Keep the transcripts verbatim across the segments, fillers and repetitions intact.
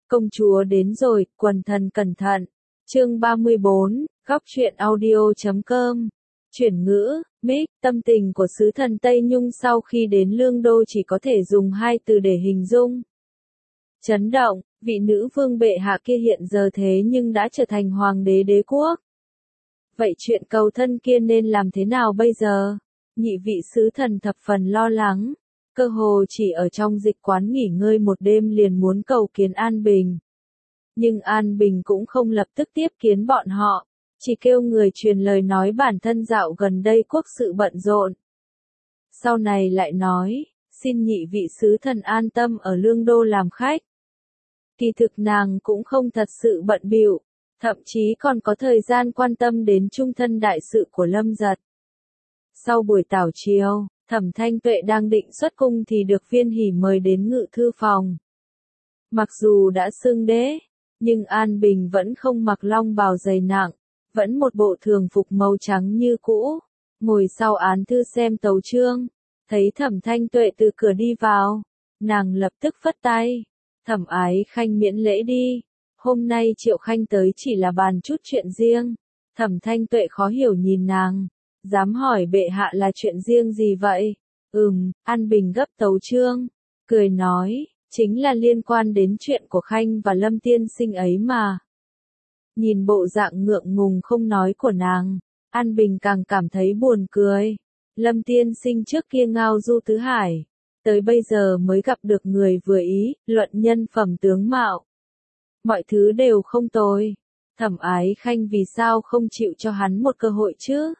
Công chúa đến rồi, quần thần cẩn thận. Chương ba mươi bốn, góc truyện audio chấm com. Chuyển ngữ, Mic, tâm tình của sứ thần Tây Nhung sau khi đến Lương Đô chỉ có thể dùng hai từ để hình dung. Chấn động, vị nữ vương bệ hạ kia hiện giờ thế nhưng đã trở thành hoàng đế đế quốc. Vậy chuyện cầu thân kia nên làm thế nào bây giờ? Nhị vị sứ thần thập phần lo lắng. Cơ hồ chỉ ở trong dịch quán nghỉ ngơi một đêm liền muốn cầu kiến An Bình. Nhưng An Bình cũng không lập tức tiếp kiến bọn họ, chỉ kêu người truyền lời nói bản thân dạo gần đây quốc sự bận rộn. Sau này lại nói, xin nhị vị sứ thần an tâm ở Lương Đô làm khách. Kỳ thực nàng cũng không thật sự bận bịu, thậm chí còn có thời gian quan tâm đến trung thân đại sự của Lâm Giật. Sau buổi tảo chiều, Thẩm Thanh Tuệ đang định xuất cung thì được Viên Hỉ mời đến ngự thư phòng. Mặc dù đã xưng đế, nhưng An Bình vẫn không mặc long bào dày nặng, vẫn một bộ thường phục màu trắng như cũ, ngồi sau án thư xem tấu chương, thấy Thẩm Thanh Tuệ từ cửa đi vào, nàng lập tức phất tay, Thẩm Ái Khanh miễn lễ đi, hôm nay Triệu Khanh tới chỉ là bàn chút chuyện riêng. Thẩm Thanh Tuệ khó hiểu nhìn nàng, dám hỏi bệ hạ là chuyện riêng gì vậy? Ừm, An Bình gấp tấu chương, cười nói, chính là liên quan đến chuyện của Khanh và Lâm tiên sinh ấy mà. Nhìn bộ dạng ngượng ngùng không nói của nàng, An Bình càng cảm thấy buồn cười. Lâm tiên sinh trước kia ngao du tứ hải, tới bây giờ mới gặp được người vừa ý, luận nhân phẩm tướng mạo. Mọi thứ đều không tồi. Thẩm Ái Khanh vì sao không chịu cho hắn một cơ hội chứ?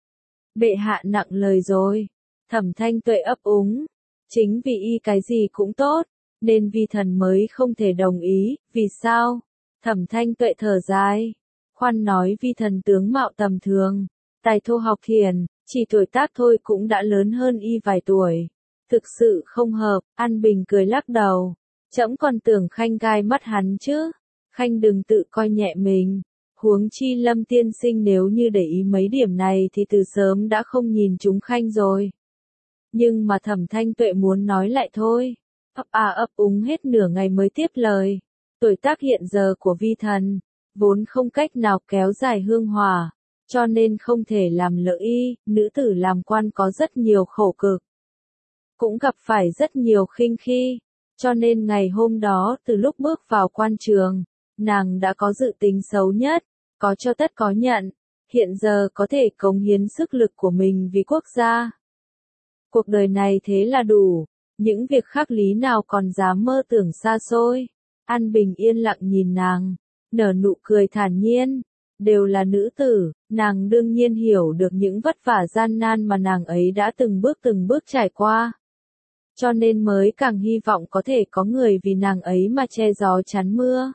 Bệ hạ nặng lời rồi. Thẩm Thanh Tuệ ấp úng. Chính vì y cái gì cũng tốt, nên vi thần mới không thể đồng ý. Vì sao? Thẩm Thanh Tuệ thở dài. Khoan nói vi thần tướng mạo tầm thường, tài thô học hiền, chỉ tuổi tác thôi cũng đã lớn hơn y vài tuổi. Thực sự không hợp. An Bình cười lắc đầu. Trẫm còn tưởng Khanh gai mắt hắn chứ. Khanh đừng tự coi nhẹ mình. Huống chi Lâm tiên sinh nếu như để ý mấy điểm này thì từ sớm đã không nhìn chúng Khanh rồi. Nhưng mà Thẩm Thanh Tuệ muốn nói lại thôi. Ấp à ấp úng hết nửa ngày mới tiếp lời. Tuổi tác hiện giờ của vi thần, vốn không cách nào kéo dài hương hòa, cho nên không thể làm lỡ y. Nữ tử làm quan có rất nhiều khổ cực, cũng gặp phải rất nhiều khinh khi. Cho nên ngày hôm đó từ lúc bước vào quan trường, nàng đã có dự tính xấu nhất, có cho tất có nhận, hiện giờ có thể cống hiến sức lực của mình vì quốc gia. Cuộc đời này thế là đủ, những việc khác lý nào còn dám mơ tưởng xa xôi. An Bình yên lặng nhìn nàng, nở nụ cười thản nhiên, đều là nữ tử, nàng đương nhiên hiểu được những vất vả gian nan mà nàng ấy đã từng bước từng bước trải qua. Cho nên mới càng hy vọng có thể có người vì nàng ấy mà che gió chắn mưa.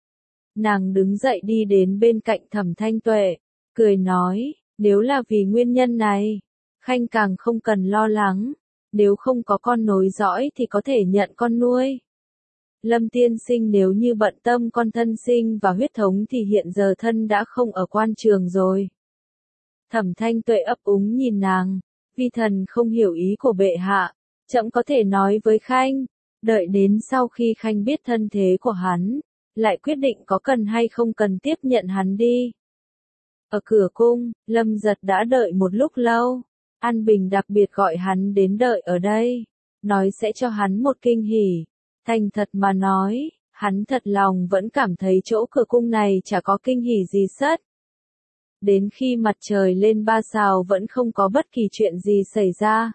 Nàng đứng dậy đi đến bên cạnh Thẩm Thanh Tuệ, cười nói, nếu là vì nguyên nhân này, Khanh càng không cần lo lắng, nếu không có con nối dõi thì có thể nhận con nuôi. Lâm tiên sinh nếu như bận tâm con thân sinh và huyết thống thì hiện giờ thân đã không ở quan trường rồi. Thẩm Thanh Tuệ ấp úng nhìn nàng, vi thần không hiểu ý của bệ hạ, trẫm có thể nói với Khanh, đợi đến sau khi Khanh biết thân thế của hắn, lại quyết định có cần hay không cần tiếp nhận hắn đi. Ở cửa cung, Lâm Giật đã đợi một lúc lâu, An Bình đặc biệt gọi hắn đến đợi ở đây, nói sẽ cho hắn một kinh hỉ. Thành thật mà nói, hắn thật lòng vẫn cảm thấy chỗ cửa cung này chả có kinh hỉ gì sất. Đến khi mặt trời lên ba sao vẫn không có bất kỳ chuyện gì xảy ra.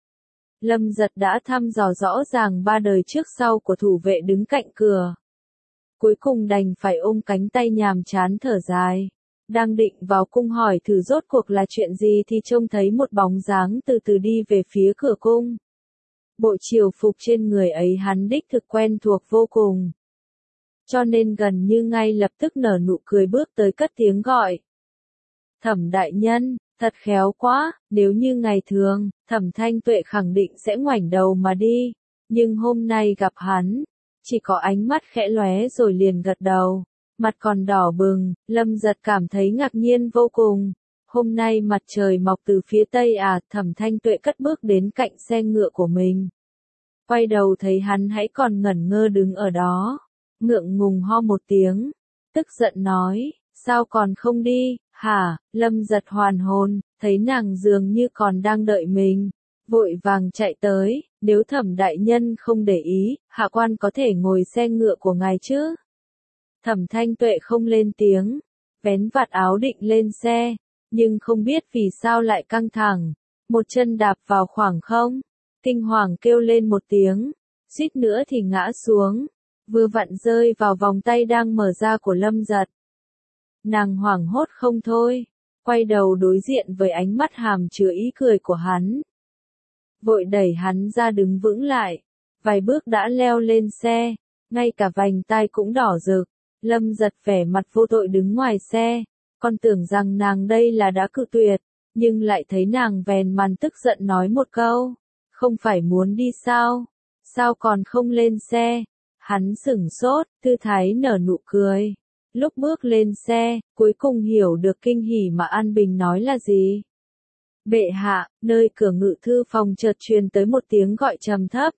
Lâm Giật đã thăm dò rõ ràng ba đời trước sau của thủ vệ đứng cạnh cửa. Cuối cùng đành phải ôm cánh tay nhàm chán thở dài. Đang định vào cung hỏi thử rốt cuộc là chuyện gì thì trông thấy một bóng dáng từ từ đi về phía cửa cung. Bộ triều phục trên người ấy hắn đích thực quen thuộc vô cùng. Cho nên gần như ngay lập tức nở nụ cười bước tới cất tiếng gọi. Thẩm đại nhân, thật khéo quá, nếu như ngày thường, Thẩm Thanh Tuệ khẳng định sẽ ngoảnh đầu mà đi. Nhưng hôm nay gặp hắn, chỉ có ánh mắt khẽ lóe rồi liền gật đầu. Mặt còn đỏ bừng, Lâm Giật cảm thấy ngạc nhiên vô cùng. Hôm nay mặt trời mọc từ phía tây à? Thẩm Thanh Tuệ cất bước đến cạnh xe ngựa của mình. Quay đầu thấy hắn hãy còn ngẩn ngơ đứng ở đó. ngượng ngùng ho một tiếng, tức giận nói, sao còn không đi, hả, Lâm Giật hoàn hồn, thấy nàng dường như còn đang đợi mình, vội vàng chạy tới, nếu Thẩm đại nhân không để ý, hạ quan có thể ngồi xe ngựa của ngài chứ. Thẩm Thanh Tuệ không lên tiếng, vén vạt áo định lên xe, nhưng không biết vì sao lại căng thẳng, một chân đạp vào khoảng không, kinh hoàng kêu lên một tiếng, suýt nữa thì ngã xuống, vừa vặn rơi vào vòng tay đang mở ra của Lâm Giật. Nàng hoảng hốt không thôi, quay đầu đối diện với ánh mắt hàm chứa ý cười của hắn. Vội đẩy hắn ra đứng vững lại, vài bước đã leo lên xe, ngay cả vành tai cũng đỏ rực. Lâm Giật vẻ mặt vô tội đứng ngoài xe, còn tưởng rằng nàng đây là đã cự tuyệt, nhưng lại thấy nàng vèn màn tức giận nói một câu, không phải muốn đi sao, sao còn không lên xe. Hắn sửng sốt, tư thái nở nụ cười. Lúc bước lên xe, cuối cùng hiểu được kinh hỉ mà An Bình nói là gì. Bệ hạ, nơi cửa ngự thư phòng chợt truyền tới một tiếng gọi trầm thấp.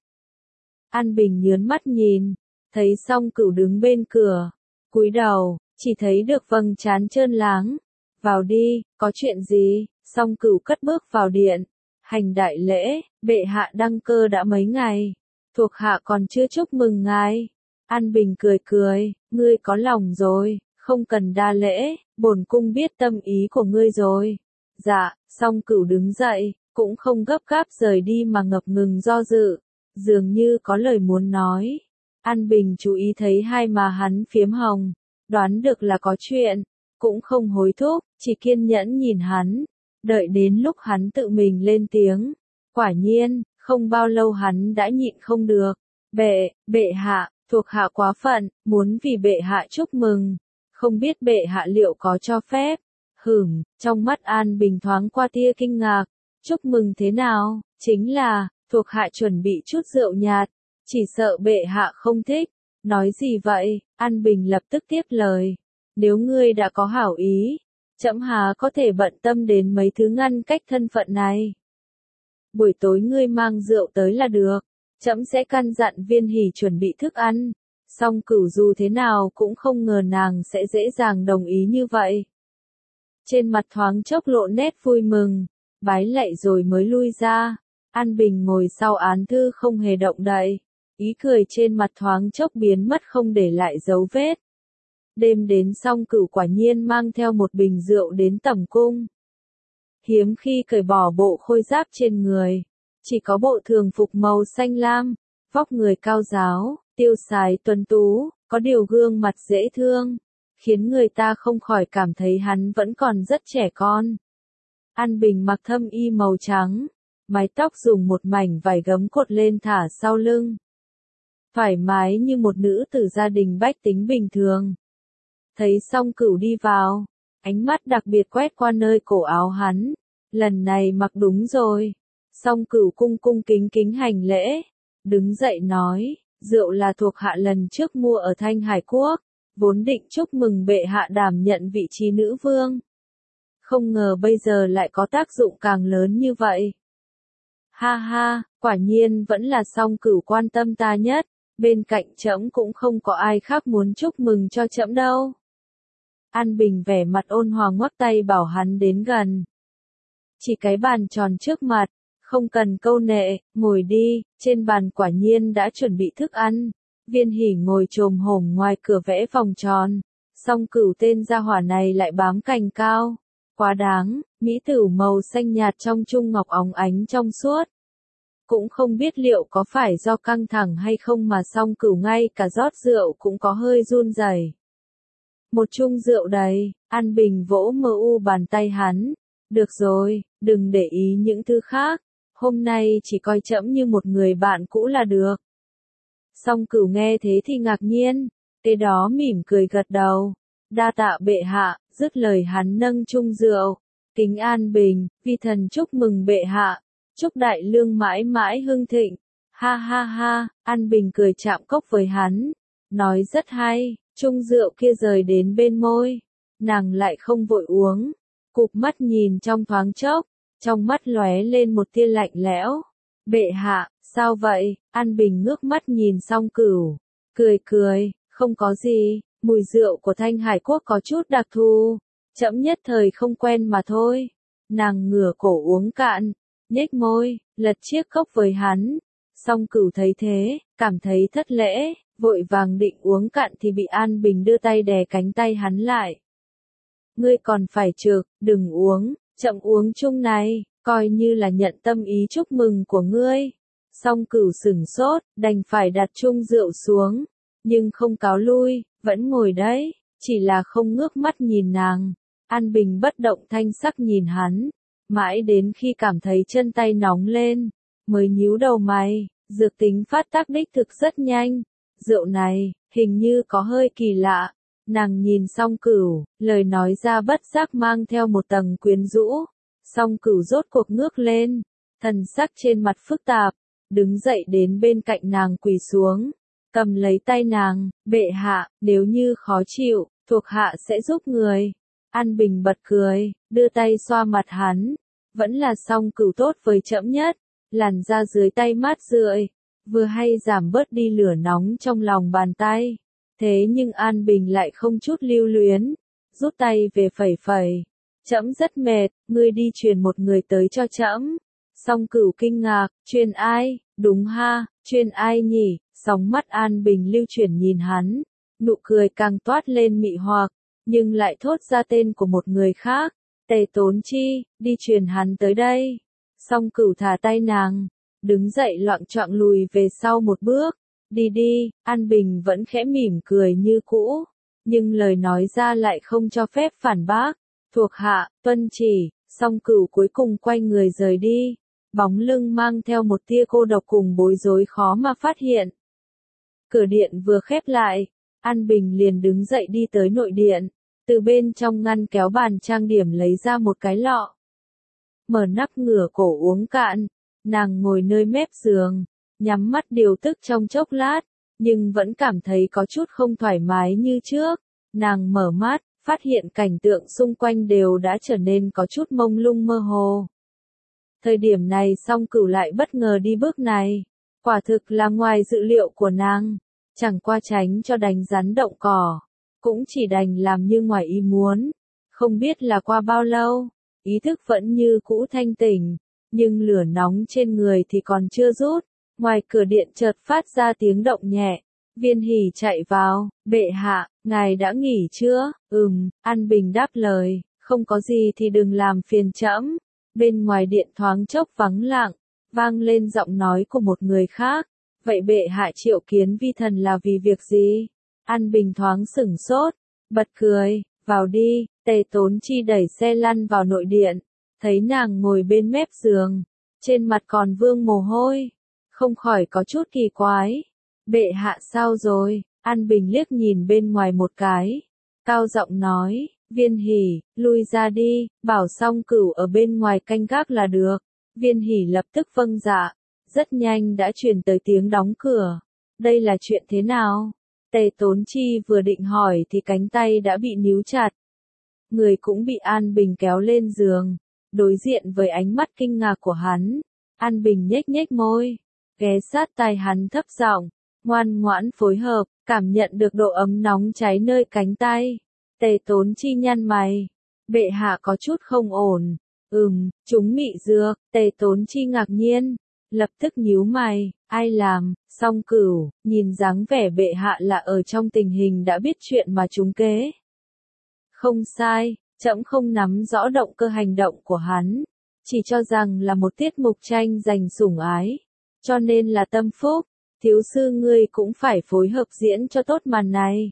An Bình nhớn mắt nhìn, thấy Song Cửu đứng bên cửa, cúi đầu, chỉ thấy được vầng trán trơn láng. Vào đi, có chuyện gì? Song Cửu cất bước vào điện, hành đại lễ, bệ hạ đăng cơ đã mấy ngày, thuộc hạ còn chưa chúc mừng ngài. An Bình cười cười, ngươi có lòng rồi, không cần đa lễ, bổn cung biết tâm ý của ngươi rồi. Dạ, Song Cửu đứng dậy, cũng không gấp gáp rời đi mà ngập ngừng do dự, dường như có lời muốn nói. An Bình chú ý thấy hai má hắn phiếm hồng, đoán được là có chuyện, cũng không hối thúc, chỉ kiên nhẫn nhìn hắn, đợi đến lúc hắn tự mình lên tiếng. Quả nhiên, không bao lâu hắn đã nhịn không được. Bệ, bệ hạ, thuộc hạ quá phận, muốn vì bệ hạ chúc mừng, không biết bệ hạ liệu có cho phép. Hửm, trong mắt An Bình thoáng qua tia kinh ngạc, chúc mừng thế nào, chính là, thuộc hạ chuẩn bị chút rượu nhạt, chỉ sợ bệ hạ không thích. Nói gì vậy? An Bình lập tức tiếp lời, nếu ngươi đã có hảo ý, trẫm há có thể bận tâm đến mấy thứ ngăn cách thân phận này. Buổi tối ngươi mang rượu tới là được, trẫm sẽ căn dặn Viên Hỷ chuẩn bị thức ăn. Song Cửu dù thế nào cũng không ngờ nàng sẽ dễ dàng đồng ý như vậy. Trên mặt thoáng chốc lộ nét vui mừng, bái lạy rồi mới lui ra. An Bình ngồi sau án thư không hề động đậy, ý cười trên mặt thoáng chốc biến mất không để lại dấu vết. Đêm đến Song Cửu quả nhiên mang theo một bình rượu đến tẩm cung. Hiếm khi cởi bỏ bộ khôi giáp trên người, chỉ có bộ thường phục màu xanh lam, vóc người cao ráo, tiêu sái tuấn tú, có điều gương mặt dễ thương, khiến người ta không khỏi cảm thấy hắn vẫn còn rất trẻ con. An Bình mặc thâm y màu trắng, mái tóc dùng một mảnh vải gấm cột lên thả sau lưng. Thoải mái như một nữ tử gia đình bách tính bình thường. Thấy Song Cửu đi vào, ánh mắt đặc biệt quét qua nơi cổ áo hắn, lần này mặc đúng rồi. Song Cửu cung cung kính kính hành lễ, đứng dậy nói, rượu là thuộc hạ lần trước mua ở Thanh Hải Quốc, vốn định chúc mừng bệ hạ đảm nhận vị trí nữ vương. Không ngờ bây giờ lại có tác dụng càng lớn như vậy. Ha ha, quả nhiên vẫn là Song Cửu quan tâm ta nhất, bên cạnh trẫm cũng không có ai khác muốn chúc mừng cho trẫm đâu. An Bình vẻ mặt ôn hòa ngoắc tay bảo hắn đến gần. Chỉ cái bàn tròn trước mặt, không cần câu nệ, ngồi đi, trên bàn quả nhiên đã chuẩn bị thức ăn. Viên Hỷ ngồi chồm hổm ngoài cửa vẽ vòng tròn, Song Cửu tên gia hỏa này lại bám cành cao. Quá đáng, mỹ tử màu xanh nhạt trong trung ngọc óng ánh trong suốt. Cũng không biết liệu có phải do căng thẳng hay không mà Song Cửu ngay cả rót rượu cũng có hơi run rẩy. Một chung rượu đầy, An Bình vỗ mờ u bàn tay hắn. Được rồi, đừng để ý những thứ khác, hôm nay chỉ coi trẫm như một người bạn cũ là được. Song Cửu nghe thế thì ngạc nhiên, kế đó mỉm cười gật đầu. Đa tạ bệ hạ, dứt lời hắn nâng chung rượu. Kính An Bình, vi thần chúc mừng bệ hạ, chúc đại lương mãi mãi hưng thịnh. Ha ha ha, An Bình cười chạm cốc với hắn, nói rất hay. Chung rượu kia rời đến bên môi, nàng lại không vội uống, cụp mắt nhìn trong thoáng chốc, trong mắt lóe lên một tia lạnh lẽo. Bệ hạ, sao vậy? An Bình ngước mắt nhìn Song Cửu, cười cười, Không có gì, mùi rượu của Thanh Hải Quốc có chút đặc thù, trẫm nhất thời không quen mà thôi. Nàng ngửa cổ uống cạn, nhếch môi, lật chiếc cốc với hắn. Song Cửu thấy thế, cảm thấy thất lễ, vội vàng định uống cạn thì bị An Bình đưa tay đè cánh tay hắn lại. Ngươi còn phải trực, đừng uống, chậm uống chung này, coi như là nhận tâm ý chúc mừng của ngươi. Song Cửu sửng sốt, đành phải đặt chung rượu xuống, nhưng không cáo lui, vẫn ngồi đấy, chỉ là không ngước mắt nhìn nàng. An Bình bất động thanh sắc nhìn hắn, mãi đến khi cảm thấy chân tay nóng lên, mới nhíu đầu mày. Dược tính phát tác đích thực rất nhanh, rượu này, hình như có hơi kỳ lạ. Nàng nhìn Song Cửu, lời nói ra bất giác mang theo một tầng quyến rũ. Song Cửu rốt cuộc ngước lên, thần sắc trên mặt phức tạp, đứng dậy đến bên cạnh nàng quỳ xuống, cầm lấy tay nàng, bệ hạ, nếu như khó chịu, thuộc hạ sẽ giúp người. An Bình bật cười, đưa tay xoa mặt hắn, vẫn là Song Cửu tốt với trẫm nhất. Làn da dưới tay mát rượi, vừa hay giảm bớt đi lửa nóng trong lòng bàn tay. Thế nhưng An Bình lại không chút lưu luyến, rút tay về phẩy phẩy. Trẫm rất mệt, ngươi đi truyền một người tới cho trẫm. Song Cửu kinh ngạc, truyền ai, đúng ha, truyền ai nhỉ, sóng mắt An Bình lưu chuyển nhìn hắn, nụ cười càng toát lên mị hoặc, nhưng lại thốt ra tên của một người khác, Tề Tốn Chi, đi truyền hắn tới đây. Song Cửu thả tay nàng, đứng dậy loạng choạng lùi về sau một bước, đi đi. An Bình vẫn khẽ mỉm cười như cũ, nhưng lời nói ra lại không cho phép phản bác. Thuộc hạ, tuân chỉ. Song Cửu cuối cùng quay người rời đi, bóng lưng mang theo một tia cô độc cùng bối rối khó mà phát hiện. Cửa điện vừa khép lại, An Bình liền đứng dậy đi tới nội điện, từ bên trong ngăn kéo bàn trang điểm lấy ra một cái lọ. Mở nắp ngửa cổ uống cạn, nàng ngồi nơi mép giường, nhắm mắt điều tức trong chốc lát, nhưng vẫn cảm thấy có chút không thoải mái như trước. Nàng mở mắt, phát hiện cảnh tượng xung quanh đều đã trở nên có chút mông lung mơ hồ. Thời điểm này Song Cửu lại bất ngờ đi bước này, quả thực là ngoài dự liệu của nàng, chẳng qua tránh cho đánh rắn động cỏ, cũng chỉ đành làm như ngoài ý muốn. Không biết là qua bao lâu, ý thức vẫn như cũ thanh tỉnh, nhưng lửa nóng trên người thì còn chưa rút. Ngoài cửa điện chợt phát ra tiếng động nhẹ, Viên Hỉ chạy vào, bệ hạ, ngài đã nghỉ chưa? Ừm, An Bình đáp lời, không có gì thì đừng làm phiền trẫm. Bên ngoài điện thoáng chốc vắng lặng, vang lên giọng nói của một người khác, vậy bệ hạ triệu kiến vi thần là vì việc gì? An Bình thoáng sửng sốt, bật cười, vào đi. Tề Tốn Chi đẩy xe lăn vào nội điện, thấy nàng ngồi bên mép giường, trên mặt còn vương mồ hôi, không khỏi có chút kỳ quái. Bệ hạ sao rồi? An Bình liếc nhìn bên ngoài một cái, cao giọng nói, Viên Hỉ, lui ra đi, bảo Song Cửu ở bên ngoài canh gác là được. Viên Hỉ lập tức vâng dạ, rất nhanh đã truyền tới tiếng đóng cửa. Đây là chuyện thế nào? Tề Tốn Chi vừa định hỏi thì cánh tay đã bị níu chặt. Người cũng bị An Bình kéo lên giường, đối diện với ánh mắt kinh ngạc của hắn. An Bình nhếch nhếch môi, ghé sát tai hắn thấp giọng, ngoan ngoãn phối hợp, cảm nhận được độ ấm nóng cháy nơi cánh tay. Tề Tốn Chi nhăn mày, bệ hạ có chút không ổn. Ừm, chúng mị dược. Tề Tốn Chi ngạc nhiên, lập tức nhíu mày, ai làm? Song Cửu, nhìn dáng vẻ bệ hạ là ở trong tình hình đã biết chuyện mà chúng kế. Không sai, trẫm không nắm rõ động cơ hành động của hắn, chỉ cho rằng là một tiết mục tranh giành sủng ái, cho nên là tâm phúc. Thiếu sư ngươi cũng phải phối hợp diễn cho tốt màn này.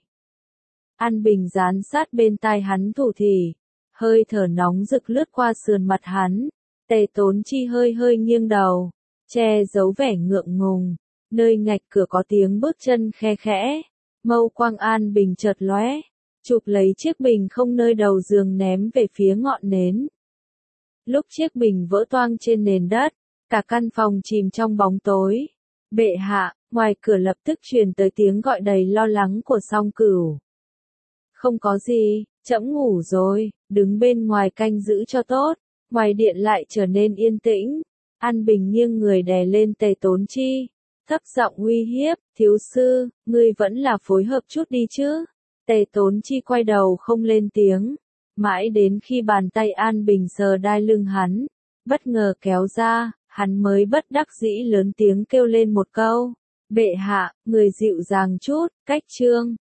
An Bình dán sát bên tai hắn thủ thỉ, hơi thở nóng rực lướt qua sườn mặt hắn. Tề Tốn Chi hơi hơi nghiêng đầu, che giấu vẻ ngượng ngùng. Nơi ngạch cửa có tiếng bước chân khe khẽ, mâu quang An Bình chợt lóe, chụp lấy chiếc bình không nơi đầu giường ném về phía ngọn nến. Lúc chiếc bình vỡ toang trên nền đất, cả căn phòng chìm trong bóng tối. Bệ hạ, ngoài cửa lập tức truyền tới tiếng gọi đầy lo lắng của Song Cửu. Không có gì, trẫm ngủ rồi, đứng bên ngoài canh giữ cho tốt. Ngoài điện lại trở nên yên tĩnh. An Bình nghiêng người đè lên Tề Tốn Chi, thấp giọng uy hiếp, thiếu sư, ngươi vẫn là phối hợp chút đi chứ. Tề Tốn Chi quay đầu không lên tiếng, mãi đến khi bàn tay An Bình sờ đai lưng hắn, bất ngờ kéo ra, hắn mới bất đắc dĩ lớn tiếng kêu lên một câu, bệ hạ, người dịu dàng chút, cách trương.